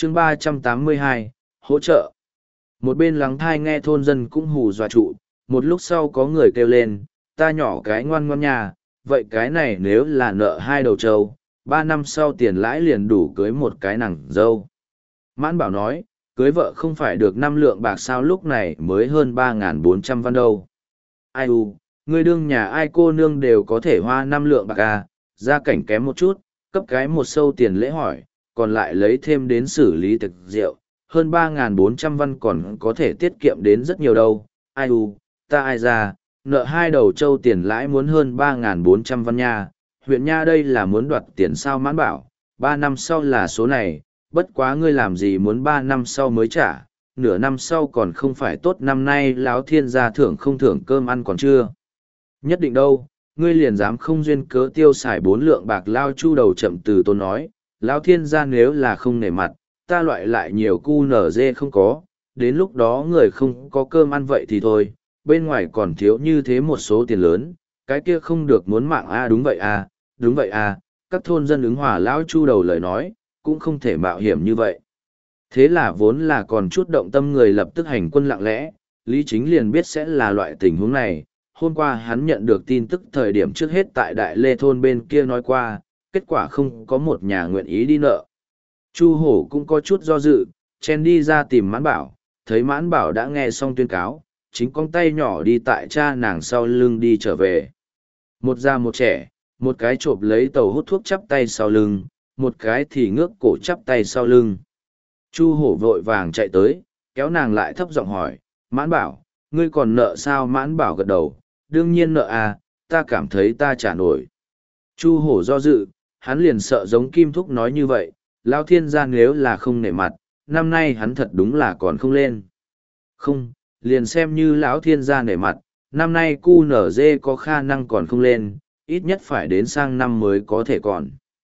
chương 382, hỗ trợ. Một bên lắng thai nghe thôn dân cũng hù dọa trụ, một lúc sau có người kêu lên, ta nhỏ cái ngoan ngoan nhà, vậy cái này nếu là nợ 2 đầu trâu, 3 năm sau tiền lãi liền đủ cưới một cái nàng dâu. Mãn Bảo nói, cưới vợ không phải được 5 lượng bạc sao lúc này mới hơn 3.400 văn đâu. Ai u, người đương nhà ai cô nương đều có thể hoa 5 lượng bạc à, gia cảnh kém một chút, cấp cái một sâu tiền lễ hỏi, còn lại lấy thêm đến xử lý thực rượu, hơn 3.400 văn còn có thể tiết kiệm đến rất nhiều đâu. Ai u, ta ai ra, nợ 2 đầu trâu tiền lãi muốn hơn 3.400 văn nha, huyện nha đây là muốn đoạt tiền sao. Mãn Bảo, 3 năm sau là số này, bất quá ngươi làm gì muốn 3 năm sau mới trả, nửa năm sau còn không phải tốt, năm nay lão thiên gia thưởng không thưởng cơm ăn còn chưa. Nhất định đâu, ngươi liền dám không duyên cớ tiêu xài 4 lượng bạc. Lao Chu Đầu chậm từ tốn nói, lão thiên gia nếu là không nể mặt, ta loại lại nhiều cu nở dê không có, đến lúc đó người không có cơm ăn vậy thì thôi, bên ngoài còn thiếu như thế một số tiền lớn, cái kia không được muốn mạng a. Đúng vậy a, đúng vậy a, các thôn dân ứng hòa Lão Chu Đầu lời nói, cũng không thể mạo hiểm như vậy. Thế là vốn là còn chút động tâm người lập tức hành quân lặng lẽ, Lý Chính liền biết sẽ là loại tình huống này. Hôm qua hắn nhận được tin tức thời điểm trước hết tại Đại Lê thôn bên kia nói qua, kết quả không có một nhà nguyện ý đi nợ. Chu Hổ cũng có chút do dự, chen đi ra tìm Mãn Bảo, thấy Mãn Bảo đã nghe xong tuyên cáo, chính con tay nhỏ đi tại cha nàng sau lưng đi trở về. Một già một trẻ, một cái chộp lấy tàu hút thuốc chắp tay sau lưng, một cái thì ngước cổ chắp tay sau lưng. Chu Hổ vội vàng chạy tới, kéo nàng lại thấp giọng hỏi, Mãn Bảo, ngươi còn nợ sao? Mãn Bảo gật đầu, đương nhiên nợ à, ta cảm thấy ta trả nổi. Chu Hổ do dự, hắn liền sợ giống Kim Thúc nói như vậy, Lao Thiên gia nếu là không nể mặt, năm nay hắn thật đúng là còn không lên. Không, liền xem như lão Thiên gia nể mặt, năm nay cu nở dê có khả năng còn không lên, ít nhất phải đến sang năm mới có thể còn.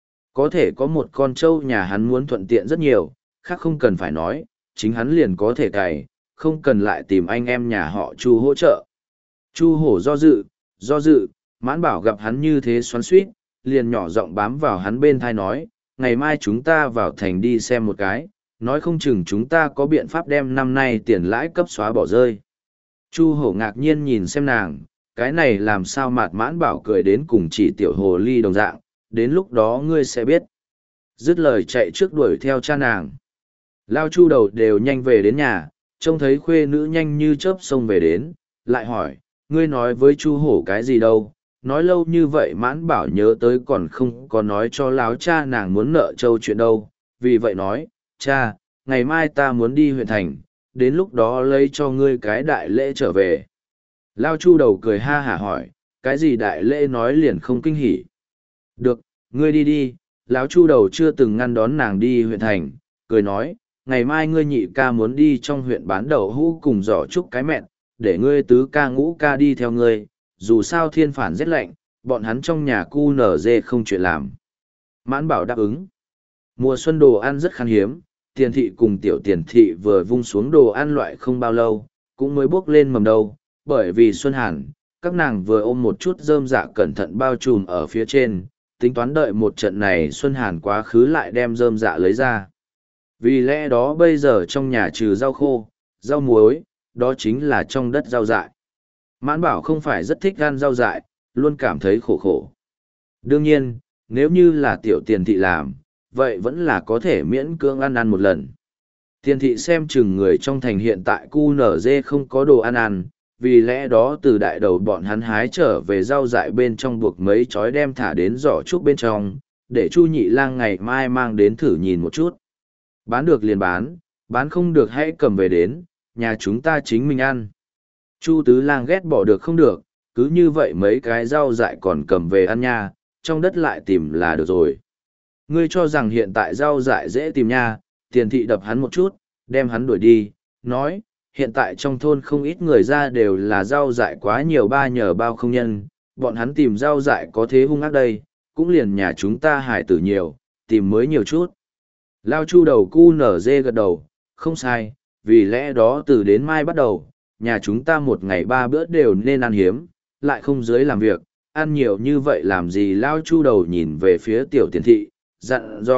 Có thể có một con trâu nhà hắn muốn thuận tiện rất nhiều, khác không cần phải nói, chính hắn liền có thể cày, không cần lại tìm anh em nhà họ Chu hỗ trợ. Chu Hổ do dự, Mãn Bảo gặp hắn như thế xoắn xuýt, liền nhỏ giọng bám vào hắn bên thai nói, ngày mai chúng ta vào thành đi xem một cái, nói không chừng chúng ta có biện pháp đem năm nay tiền lãi cấp xóa bỏ rơi. Chu Hổ ngạc nhiên nhìn xem nàng, cái này làm sao mạt. Mãn Bảo cười đến cùng chỉ tiểu hồ ly đồng dạng, đến lúc đó ngươi sẽ biết. Dứt lời chạy trước đuổi theo cha nàng. Lao Chu Đầu đều nhanh về đến nhà, trông thấy khuê nữ nhanh như chớp xông về đến, lại hỏi, ngươi nói với Chu Hổ cái gì đâu? Nói lâu như vậy. Mãn Bảo nhớ tới còn không có nói cho láo cha nàng muốn nợ châu chuyện đâu, vì vậy nói, cha, ngày mai ta muốn đi huyện thành, đến lúc đó lấy cho ngươi cái đại lễ trở về. Lao Chu Đầu cười ha hả hỏi, cái gì đại lễ? Nói liền không kinh hỉ. Được, ngươi đi đi. Lão Chu Đầu chưa từng ngăn đón nàng đi huyện thành, cười nói, ngày mai ngươi nhị ca muốn đi trong huyện bán đậu hũ cùng giỏ trúc cái mẹn, để ngươi tứ ca ngũ ca đi theo ngươi, dù sao thiên phản rét lạnh, bọn hắn trong nhà cu nở dê không chuyện làm. Mãn Bảo đáp ứng. Mùa xuân đồ ăn rất khan hiếm, Tiền thị cùng tiểu Tiền thị vừa vung xuống đồ ăn loại không bao lâu, cũng mới bốc lên mầm đầu, bởi vì xuân hàn, các nàng vừa ôm một chút rơm dạ cẩn thận bao trùm ở phía trên, tính toán đợi một trận này xuân hàn quá khứ lại đem rơm dạ lấy ra. Vì lẽ đó bây giờ trong nhà trừ rau khô, rau muối, đó chính là trong đất rau dại. Mãn Bảo không phải rất thích ăn rau dại, luôn cảm thấy khổ khổ. Đương nhiên, nếu như là tiểu Tiền thị làm, vậy vẫn là có thể miễn cưỡng ăn một lần. Tiền thị xem chừng người trong thành hiện tại cu nở dê không có đồ ăn, vì lẽ đó từ đại đầu bọn hắn hái trở về rau dại bên trong buộc mấy chói đem thả đến giỏ trúc bên trong, để Chu Nhị Lang ngày mai mang đến thử nhìn một chút. Bán được liền bán không được hãy cầm về đến, nhà chúng ta chính mình ăn. Chu Tứ Lang ghét bỏ được không được, cứ như vậy mấy cái rau dại còn cầm về ăn nha, trong đất lại tìm là được rồi. Ngươi cho rằng hiện tại rau dại dễ tìm nha? Tiền thị đập hắn một chút, đem hắn đuổi đi, nói, hiện tại trong thôn không ít người ra đều là rau dại quá nhiều ba nhờ bao không nhân, bọn hắn tìm rau dại có thế hung ác đây, cũng liền nhà chúng ta hải tử nhiều, tìm mới nhiều chút. Lao Chu Đầu cu nở dê gật đầu, không sai, vì lẽ đó từ đến mai bắt đầu, nhà chúng ta một ngày 3 bữa đều nên ăn hiếm, lại không dưới làm việc, ăn nhiều như vậy làm gì? Lao Chu Đầu nhìn về phía tiểu Tiền thị, dặn dò,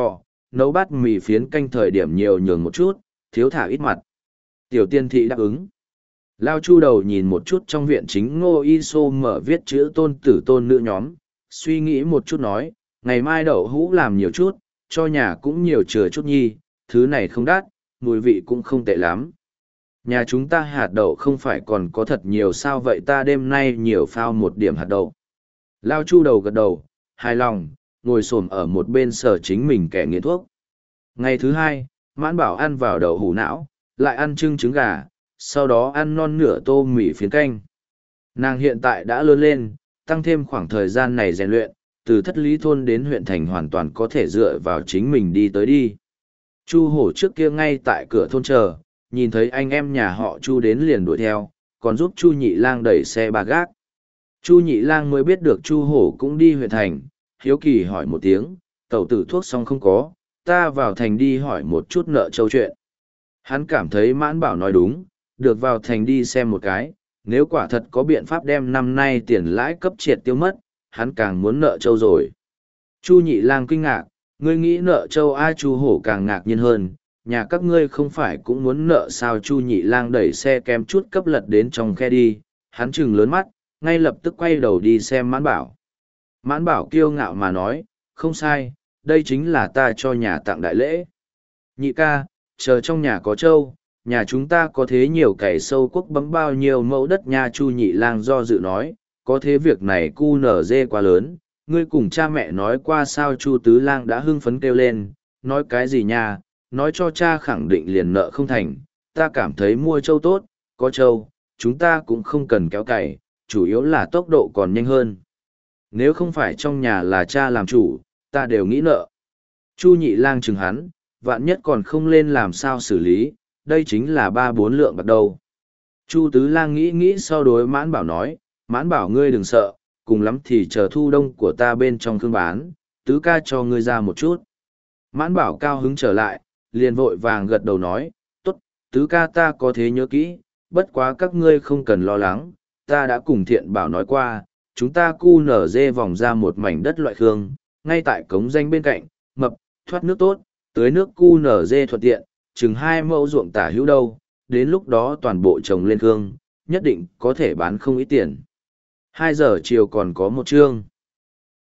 nấu bát mì phiến canh thời điểm nhiều nhường một chút, thiếu thả ít mặt. Tiểu tiên thị đáp ứng. Lao Chu đầu nhìn một chút trong viện chính Ngô Y Sô mở viết chữ tôn tử tôn nữ nhóm, suy nghĩ một chút nói, ngày mai đậu hũ làm nhiều chút, cho nhà cũng nhiều chừa chút nhi, thứ này không đắt, mùi vị cũng không tệ lắm. Nhà chúng ta hạt đậu không phải còn có thật nhiều sao vậy ta đêm nay nhiều phao một điểm hạt đậu. Lao Chu đầu gật đầu, hài lòng, ngồi xổm ở một bên sở chính mình kẻ nghiện thuốc. Ngày thứ hai, Mãn Bảo ăn vào đậu hũ não, lại ăn trứng gà, sau đó ăn non nửa tô mì phiến canh. Nàng hiện tại đã lớn lên, tăng thêm khoảng thời gian này rèn luyện, từ Thất Lý thôn đến huyện thành hoàn toàn có thể dựa vào chính mình đi tới đi. Chu Hổ trước kia ngay tại cửa thôn chờ, nhìn thấy anh em nhà họ Chu đến liền đuổi theo, còn giúp Chu Nhị Lang đẩy xe ba gác. Chu Nhị Lang mới biết được Chu Hổ cũng đi huyện thành, hiếu kỳ hỏi một tiếng, tẩu tử thuốc xong không có, ta vào thành đi hỏi một chút nợ châu chuyện. Hắn cảm thấy Mãn Bảo nói đúng, được vào thành đi xem một cái, nếu quả thật có biện pháp đem năm nay tiền lãi cấp triệt tiêu mất, hắn càng muốn nợ châu rồi. Chu Nhị Lang kinh ngạc, ngươi nghĩ nợ châu ai? Chu Hổ càng ngạc nhiên hơn, nhà các ngươi không phải cũng muốn nợ sao? Chu Nhị Lang đẩy xe kém chút cấp lật đến trong khe đi, hắn trừng lớn mắt, ngay lập tức quay đầu đi xem Mãn Bảo. Mãn Bảo kiêu ngạo mà nói, không sai, đây chính là ta cho nhà tặng đại lễ. Nhị ca, chờ trong nhà có trâu, nhà chúng ta có thế nhiều cày sâu quốc bấm bao nhiêu mẫu đất nha. Chu Nhị Lang do dự nói, có thế việc này cu nở dê quá lớn, ngươi cùng cha mẹ nói qua sao? Chu Tứ Lang đã hưng phấn kêu lên, nói cái gì nha, nói cho cha khẳng định liền nợ không thành, ta cảm thấy mua trâu tốt, có trâu, chúng ta cũng không cần kéo cày, chủ yếu là tốc độ còn nhanh hơn. Nếu không phải trong nhà là cha làm chủ, ta đều nghĩ nợ. Chu Nhị Lang chừng hắn, vạn nhất còn không lên làm sao xử lý, đây chính là 3-4 lượng bạc đầu. Chu Tứ Lang nghĩ nghĩ sau đối Mãn Bảo nói, Mãn Bảo ngươi đừng sợ, cùng lắm thì chờ thu đông của ta bên trong thương bán, tứ ca cho ngươi ra một chút. Mãn Bảo cao hứng trở lại, liền vội vàng gật đầu nói, tốt, tứ ca ta có thế nhớ kỹ, bất quá các ngươi không cần lo lắng, ta đã cùng Thiện Bảo nói qua, chúng ta cu nở dê vòng ra một mảnh đất loại khương, ngay tại cống danh bên cạnh, mập, thoát nước tốt, tưới nước cu nở dê thuận tiện, chừng 2 mẫu ruộng tả hữu đâu, đến lúc đó toàn bộ trồng lên khương, nhất định có thể bán không ít tiền. 2 giờ chiều còn có một chương.